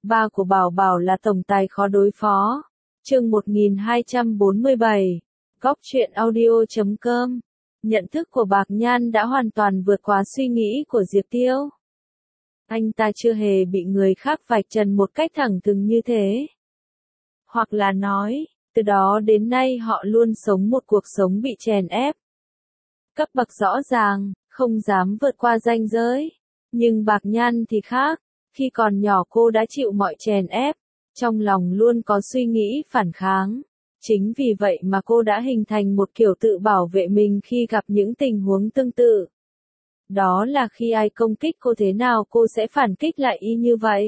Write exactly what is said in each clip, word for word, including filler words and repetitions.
ba của Bảo Bảo là tổng tài khó đối phó. Chương một nghìn hai trăm bốn mươi bảy. Góc truyện audio chấm com. Nhận thức của Bạc Nhan đã hoàn toàn vượt quá suy nghĩ của Diệp Tiêu. Anh ta chưa hề bị người khác vạch trần một cách thẳng thừng như thế. Hoặc là nói, từ đó đến nay họ luôn sống một cuộc sống bị chèn ép. Cấp bậc rõ ràng, không dám vượt qua ranh giới. Nhưng Bạc Nhan thì khác, khi còn nhỏ cô đã chịu mọi chèn ép, trong lòng luôn có suy nghĩ phản kháng. Chính vì vậy mà cô đã hình thành một kiểu tự bảo vệ mình khi gặp những tình huống tương tự. Đó là khi ai công kích cô thế nào cô sẽ phản kích lại y như vậy.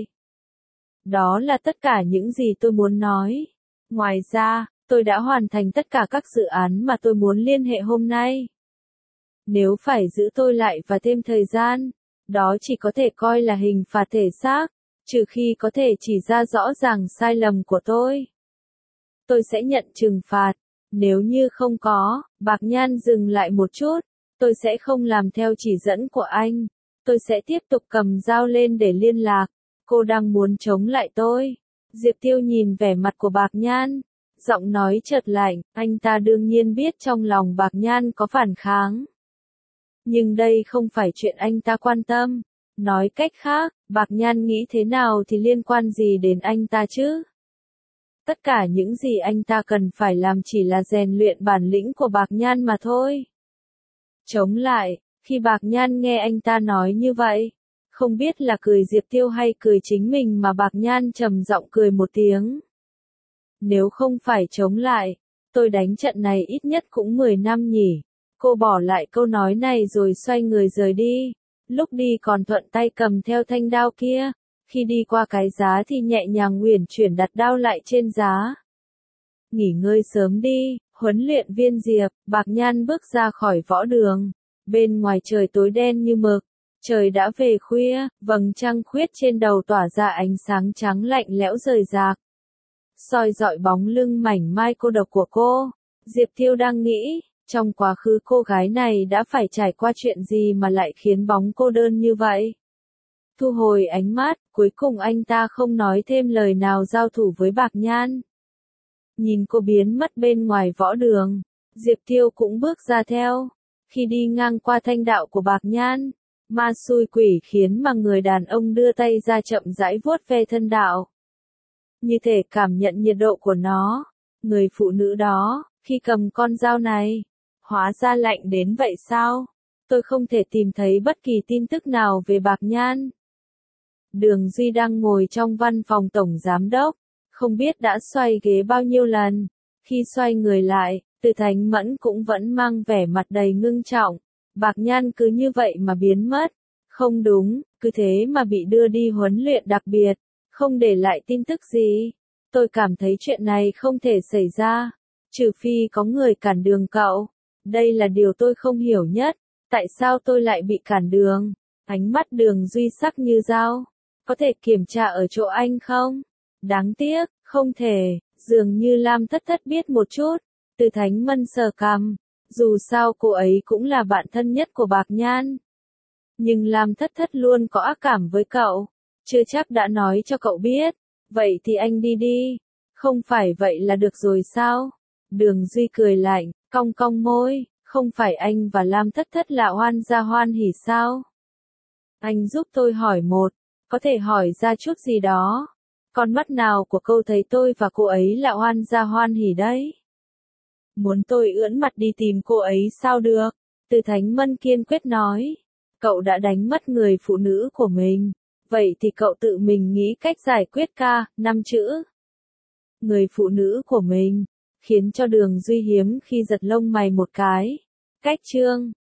Đó là tất cả những gì tôi muốn nói. Ngoài ra, tôi đã hoàn thành tất cả các dự án mà tôi muốn liên hệ hôm nay. Nếu phải giữ tôi lại và thêm thời gian, đó chỉ có thể coi là hình phạt thể xác, trừ khi có thể chỉ ra rõ ràng sai lầm của tôi. Tôi sẽ nhận trừng phạt. Nếu như không có, Bạc Nhan dừng lại một chút, tôi sẽ không làm theo chỉ dẫn của anh. Tôi sẽ tiếp tục cầm dao lên để liên lạc. Cô đang muốn chống lại tôi. Diệp Tiêu nhìn vẻ mặt của Bạc Nhan, giọng nói chợt lạnh, anh ta đương nhiên biết trong lòng Bạc Nhan có phản kháng. Nhưng đây không phải chuyện anh ta quan tâm. Nói cách khác, Bạc Nhan nghĩ thế nào thì liên quan gì đến anh ta chứ? Tất cả những gì anh ta cần phải làm chỉ là rèn luyện bản lĩnh của Bạc Nhan mà thôi. Chống lại, khi Bạc Nhan nghe anh ta nói như vậy, không biết là cười Diệp Tiêu hay cười chính mình mà Bạc Nhan trầm giọng cười một tiếng. Nếu không phải chống lại, tôi đánh trận này ít nhất cũng mười năm nhỉ. Cô bỏ lại câu nói này rồi xoay người rời đi. Lúc đi còn thuận tay cầm theo thanh đao kia. Khi đi qua cái giá thì nhẹ nhàng uyển chuyển đặt đao lại trên giá. Nghỉ ngơi sớm đi, huấn luyện viên Diệp. Bạc Nhan bước ra khỏi võ đường. Bên ngoài trời tối đen như mực. Trời đã về khuya, vầng trăng khuyết trên đầu tỏa ra ánh sáng trắng lạnh lẽo rời rạc. Soi dọi bóng lưng mảnh mai cô độc của cô. Diệp Tiêu đang nghĩ, trong quá khứ cô gái này đã phải trải qua chuyện gì mà lại khiến bóng cô đơn như vậy. Thu hồi ánh mắt, cuối cùng anh ta không nói thêm lời nào giao thủ với Bạc Nhan. Nhìn cô biến mất bên ngoài võ đường, Diệp Tiêu cũng bước ra theo. Khi đi ngang qua thanh đạo của Bạc Nhan, ma xui quỷ khiến mà người đàn ông đưa tay ra chậm rãi vuốt ve thân đạo. Như thể cảm nhận nhiệt độ của nó, người phụ nữ đó, khi cầm con dao này, hóa ra lạnh đến vậy sao? Tôi không thể tìm thấy bất kỳ tin tức nào về Bạc Nhan. Đường Duy đang ngồi trong văn phòng tổng giám đốc, không biết đã xoay ghế bao nhiêu lần. Khi xoay người lại, Từ Thánh Mẫn cũng vẫn mang vẻ mặt đầy ngưng trọng. Bạc Nhan cứ như vậy mà biến mất. Không đúng, cứ thế mà bị đưa đi huấn luyện đặc biệt, không để lại tin tức gì. Tôi cảm thấy chuyện này không thể xảy ra, trừ phi có người cản đường cậu. Đây là điều tôi không hiểu nhất, tại sao tôi lại bị cản đường? Ánh mắt Đường Duy sắc như dao. Có thể kiểm tra ở chỗ anh không? Đáng tiếc, không thể, dường như Lam Thất Thất biết một chút. Từ Thánh Mân sờ cằm, dù sao cô ấy cũng là bạn thân nhất của Bạc Nhan. Nhưng Lam Thất Thất luôn có ác cảm với cậu, chưa chắc đã nói cho cậu biết. Vậy thì anh đi đi, không phải vậy là được rồi sao? Đường Duy cười lạnh, cong cong môi, không phải anh và Lam Thất Thất là hoan gia hoan hỉ sao? Anh giúp tôi hỏi một, có thể hỏi ra chút gì đó. Con mắt nào của cô thấy tôi và cô ấy là hoan gia hoan hỉ đấy? Muốn tôi ưỡn mặt đi tìm cô ấy sao được? Từ Thánh Mân kiên quyết nói. Cậu đã đánh mất người phụ nữ của mình. Vậy thì cậu tự mình nghĩ cách giải quyết ca, năm chữ. Người phụ nữ của mình, khiến cho Đường Duy hiếm khi giật lông mày một cái. Cách chương.